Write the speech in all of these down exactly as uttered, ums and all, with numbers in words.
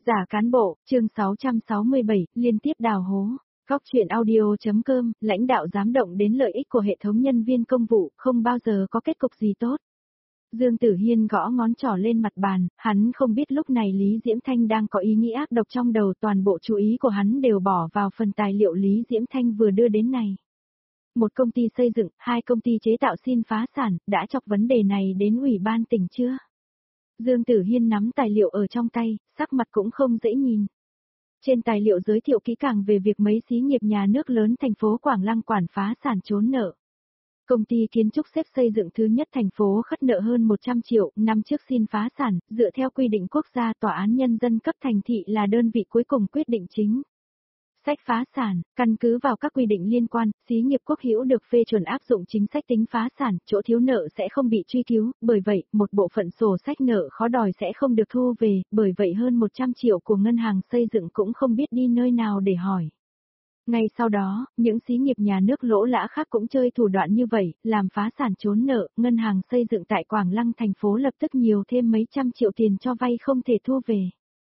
Giả cán bộ, chương sáu trăm sáu mươi bảy, liên tiếp đào hố. Góc chuyện audio.com, lãnh đạo dám động đến lợi ích của hệ thống nhân viên công vụ, không bao giờ có kết cục gì tốt. Dương Tử Hiên gõ ngón trỏ lên mặt bàn, hắn không biết lúc này Lý Diễm Thanh đang có ý nghĩ ác độc trong đầu, toàn bộ chú ý của hắn đều bỏ vào phần tài liệu Lý Diễm Thanh vừa đưa đến này. Một công ty xây dựng, hai công ty chế tạo xin phá sản, đã chọc vấn đề này đến ủy ban tỉnh chưa? Dương Tử Hiên nắm tài liệu ở trong tay, sắc mặt cũng không dễ nhìn. Trên tài liệu giới thiệu kỹ càng về việc mấy xí nghiệp nhà nước lớn thành phố Quảng Lăng quản phá sản trốn nợ. Công ty kiến trúc xếp xây dựng thứ nhất thành phố khất nợ hơn một trăm triệu, năm trước xin phá sản, dựa theo quy định quốc gia Tòa án Nhân dân cấp thành thị là đơn vị cuối cùng quyết định chính sách phá sản, căn cứ vào các quy định liên quan, xí nghiệp quốc hữu được phê chuẩn áp dụng chính sách tính phá sản, chỗ thiếu nợ sẽ không bị truy cứu, bởi vậy, một bộ phận sổ sách nợ khó đòi sẽ không được thu về, bởi vậy hơn một trăm triệu của ngân hàng xây dựng cũng không biết đi nơi nào để hỏi. Ngay sau đó, những xí nghiệp nhà nước lỗ lã khác cũng chơi thủ đoạn như vậy, làm phá sản trốn nợ, ngân hàng xây dựng tại Quảng Lăng thành phố lập tức nhiều thêm mấy trăm triệu tiền cho vay không thể thu về.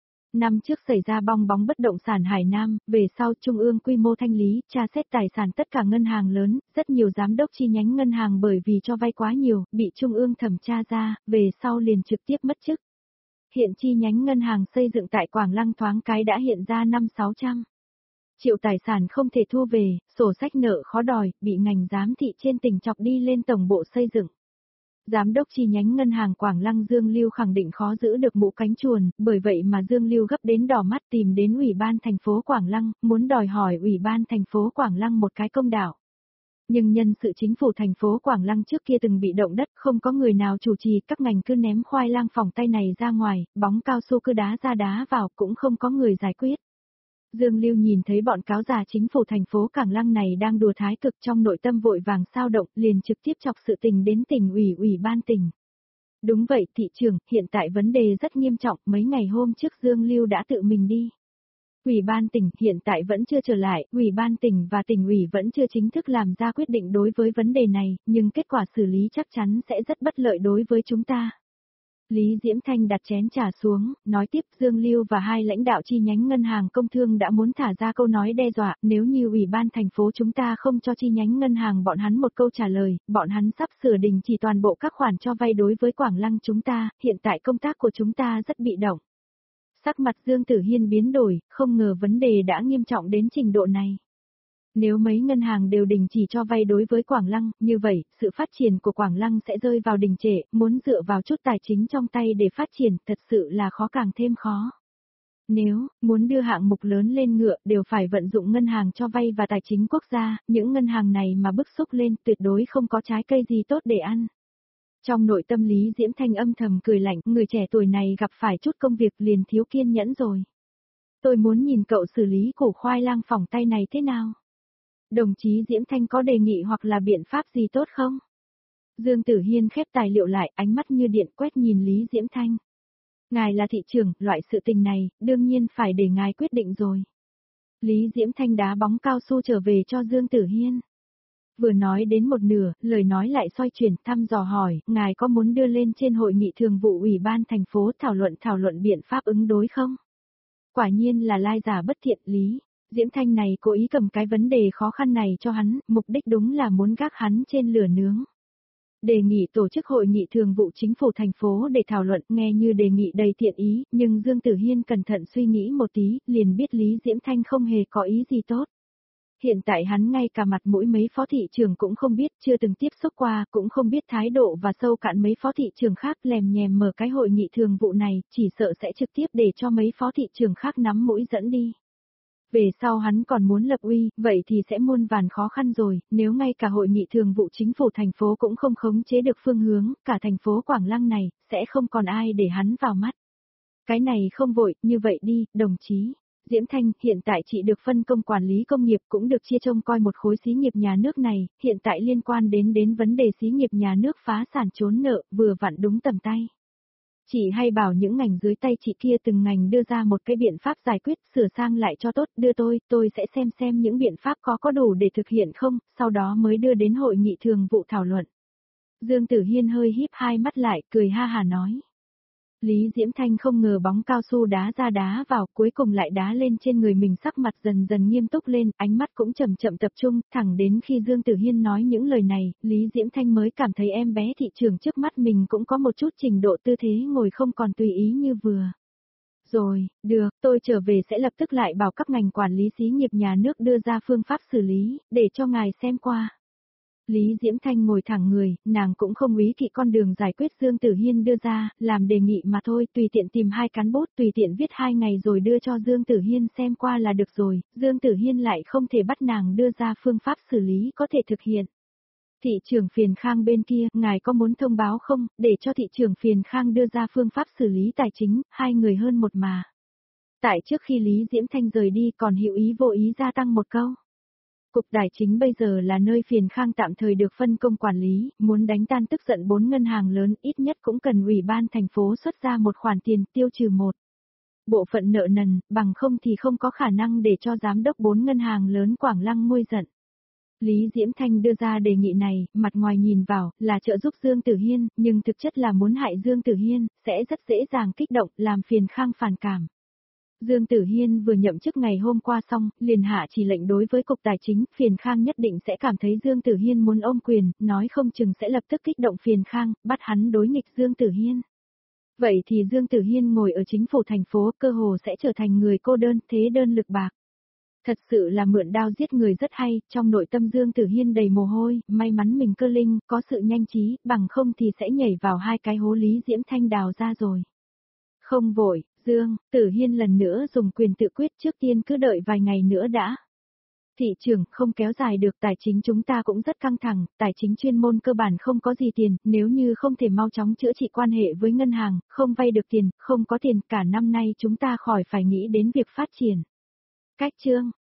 Năm trước xảy ra bong bóng bất động sản Hải Nam, về sau Trung ương quy mô thanh lý, tra xét tài sản tất cả ngân hàng lớn, rất nhiều giám đốc chi nhánh ngân hàng bởi vì cho vay quá nhiều, bị Trung ương thẩm tra ra, về sau liền trực tiếp mất chức. Hiện chi nhánh ngân hàng xây dựng tại Quảng Lăng thoáng cái đã hiện ra năm sáu trăm triệu tài sản không thể thu về, sổ sách nợ khó đòi, bị ngành giám thị trên tỉnh chọc đi lên tổng bộ xây dựng. Giám đốc chi nhánh ngân hàng Quảng Lăng Dương Lưu khẳng định khó giữ được mũ cánh chuồn, bởi vậy mà Dương Lưu gấp đến đỏ mắt tìm đến ủy ban thành phố Quảng Lăng, muốn đòi hỏi ủy ban thành phố Quảng Lăng một cái công đạo. Nhưng nhân sự chính phủ thành phố Quảng Lăng trước kia từng bị động đất, không có người nào chủ trì, các ngành cứ ném khoai lang phỏng tay này ra ngoài, bóng cao su cứ đá ra đá vào, cũng không có người giải quyết. Dương Lưu nhìn thấy bọn cáo già chính phủ thành phố Quảng Lăng này đang đùa thái cực, trong nội tâm vội vàng sao động, liền trực tiếp chọc sự tình đến tỉnh ủy ủy ban tỉnh. Đúng vậy thị trưởng, hiện tại vấn đề rất nghiêm trọng, mấy ngày hôm trước Dương Lưu đã tự mình đi. Ủy ban tỉnh hiện tại vẫn chưa trở lại, ủy ban tỉnh và tỉnh ủy vẫn chưa chính thức làm ra quyết định đối với vấn đề này, nhưng kết quả xử lý chắc chắn sẽ rất bất lợi đối với chúng ta. Lý Diễm Thanh đặt chén trà xuống, nói tiếp Dương Lưu và hai lãnh đạo chi nhánh ngân hàng công thương đã muốn thả ra câu nói đe dọa, nếu như ủy ban thành phố chúng ta không cho chi nhánh ngân hàng bọn hắn một câu trả lời, bọn hắn sắp sửa đình chỉ toàn bộ các khoản cho vay đối với Quảng Lăng chúng ta, hiện tại công tác của chúng ta rất bị động. Sắc mặt Dương Tử Hiên biến đổi, không ngờ vấn đề đã nghiêm trọng đến trình độ này. Nếu mấy ngân hàng đều đình chỉ cho vay đối với Quảng Lăng, như vậy, sự phát triển của Quảng Lăng sẽ rơi vào đình trệ, muốn dựa vào chút tài chính trong tay để phát triển, thật sự là khó càng thêm khó. Nếu muốn đưa hạng mục lớn lên ngựa, đều phải vận dụng ngân hàng cho vay và tài chính quốc gia, những ngân hàng này mà bức xúc lên, tuyệt đối không có trái cây gì tốt để ăn. Trong nội tâm Lý Diễm Thanh âm thầm cười lạnh, người trẻ tuổi này gặp phải chút công việc liền thiếu kiên nhẫn rồi. Tôi muốn nhìn cậu xử lý củ khoai lang phỏng tay này thế nào? Đồng chí Diễm Thanh có đề nghị hoặc là biện pháp gì tốt không? Dương Tử Hiên khép tài liệu lại, ánh mắt như điện quét nhìn Lý Diễm Thanh. Ngài là thị trưởng, loại sự tình này, đương nhiên phải để ngài quyết định rồi. Lý Diễm Thanh đá bóng cao su trở về cho Dương Tử Hiên. Vừa nói đến một nửa, lời nói lại xoay chuyển, thăm dò hỏi, ngài có muốn đưa lên trên hội nghị thường vụ ủy ban thành phố thảo luận thảo luận biện pháp ứng đối không? Quả nhiên là lai giả bất thiện. Lý Diễm Thanh này cố ý cầm cái vấn đề khó khăn này cho hắn, mục đích đúng là muốn gác hắn trên lửa nướng. Đề nghị tổ chức hội nghị thường vụ chính phủ thành phố để thảo luận, nghe như đề nghị đầy thiện ý, nhưng Dương Tử Hiên cẩn thận suy nghĩ một tí, liền biết Lý Diễm Thanh không hề có ý gì tốt. Hiện tại hắn ngay cả mặt mũi mấy phó thị trưởng cũng không biết, chưa từng tiếp xúc qua, cũng không biết thái độ và sâu cạn mấy phó thị trưởng khác, lèm nhèm mở cái hội nghị thường vụ này, chỉ sợ sẽ trực tiếp để cho mấy phó thị trưởng khác nắm mũi dẫn đi. Về sau hắn còn muốn lập uy, vậy thì sẽ muôn vàn khó khăn rồi, nếu ngay cả hội nghị thường vụ chính phủ thành phố cũng không khống chế được phương hướng, cả thành phố Quảng Lăng này, sẽ không còn ai để hắn vào mắt. Cái này không vội, như vậy đi, đồng chí Diễm Thanh, hiện tại chị được phân công quản lý công nghiệp cũng được chia trông coi một khối xí nghiệp nhà nước này, hiện tại liên quan đến đến vấn đề xí nghiệp nhà nước phá sản trốn nợ, vừa vặn đúng tầm tay. Chị hay bảo những ngành dưới tay chị kia từng ngành đưa ra một cái biện pháp giải quyết, sửa sang lại cho tốt, đưa tôi, tôi sẽ xem xem những biện pháp có có đủ để thực hiện không, sau đó mới đưa đến hội nghị thường vụ thảo luận. Dương Tử Hiên hơi híp hai mắt lại, cười ha hà nói. Lý Diễm Thanh không ngờ bóng cao su đá ra đá vào, cuối cùng lại đá lên trên người mình, sắc mặt dần dần nghiêm túc lên, ánh mắt cũng chậm chậm tập trung, thẳng đến khi Dương Tử Hiên nói những lời này, Lý Diễm Thanh mới cảm thấy em bé thị trưởng trước mắt mình cũng có một chút trình độ tư thế ngồi không còn tùy ý như vừa. Rồi, được, tôi trở về sẽ lập tức lại bảo các ngành quản lý xí nghiệp nhà nước đưa ra phương pháp xử lý, để cho ngài xem qua. Lý Diễm Thanh ngồi thẳng người, nàng cũng không ý kỵ con đường giải quyết Dương Tử Hiên đưa ra, làm đề nghị mà thôi, tùy tiện tìm hai cán bút, tùy tiện viết hai ngày rồi đưa cho Dương Tử Hiên xem qua là được rồi, Dương Tử Hiên lại không thể bắt nàng đưa ra phương pháp xử lý có thể thực hiện. Thị trưởng Phiền Khang bên kia, ngài có muốn thông báo không, để cho thị trưởng Phiền Khang đưa ra phương pháp xử lý tài chính, hai người hơn một mà. Tại trước khi Lý Diễm Thanh rời đi còn hữu ý vô ý gia tăng một câu. Cục Tài chính bây giờ là nơi Phiền Khang tạm thời được phân công quản lý, muốn đánh tan tức giận bốn ngân hàng lớn ít nhất cũng cần ủy ban thành phố xuất ra một khoản tiền tiêu trừ một bộ phận nợ nần, bằng không thì không có khả năng để cho giám đốc bốn ngân hàng lớn Quảng Lăng nguôi giận. Lý Diễm Thanh đưa ra đề nghị này, mặt ngoài nhìn vào, là trợ giúp Dương Tử Hiên, nhưng thực chất là muốn hại Dương Tử Hiên, sẽ rất dễ dàng kích động, làm Phiền Khang phản cảm. Dương Tử Hiên vừa nhậm chức ngày hôm qua xong, liền hạ chỉ lệnh đối với Cục Tài chính, Phiền Khang nhất định sẽ cảm thấy Dương Tử Hiên muốn ôm quyền, nói không chừng sẽ lập tức kích động Phiền Khang, bắt hắn đối nghịch Dương Tử Hiên. Vậy thì Dương Tử Hiên ngồi ở chính phủ thành phố, cơ hồ sẽ trở thành người cô đơn, thế đơn lực bạc. Thật sự là mượn đao giết người rất hay, trong nội tâm Dương Tử Hiên đầy mồ hôi, may mắn mình cơ linh, có sự nhanh trí, bằng không thì sẽ nhảy vào hai cái hố Lý Diễm Thanh đào ra rồi. Không vội, Dương, Tử Hiên lần nữa dùng quyền tự quyết, trước tiên cứ đợi vài ngày nữa đã. Thị trường không kéo dài được, tài chính chúng ta cũng rất căng thẳng, tài chính chuyên môn cơ bản không có gì tiền, nếu như không thể mau chóng chữa trị quan hệ với ngân hàng, không vay được tiền, không có tiền, cả năm nay chúng ta khỏi phải nghĩ đến việc phát triển. Cách chương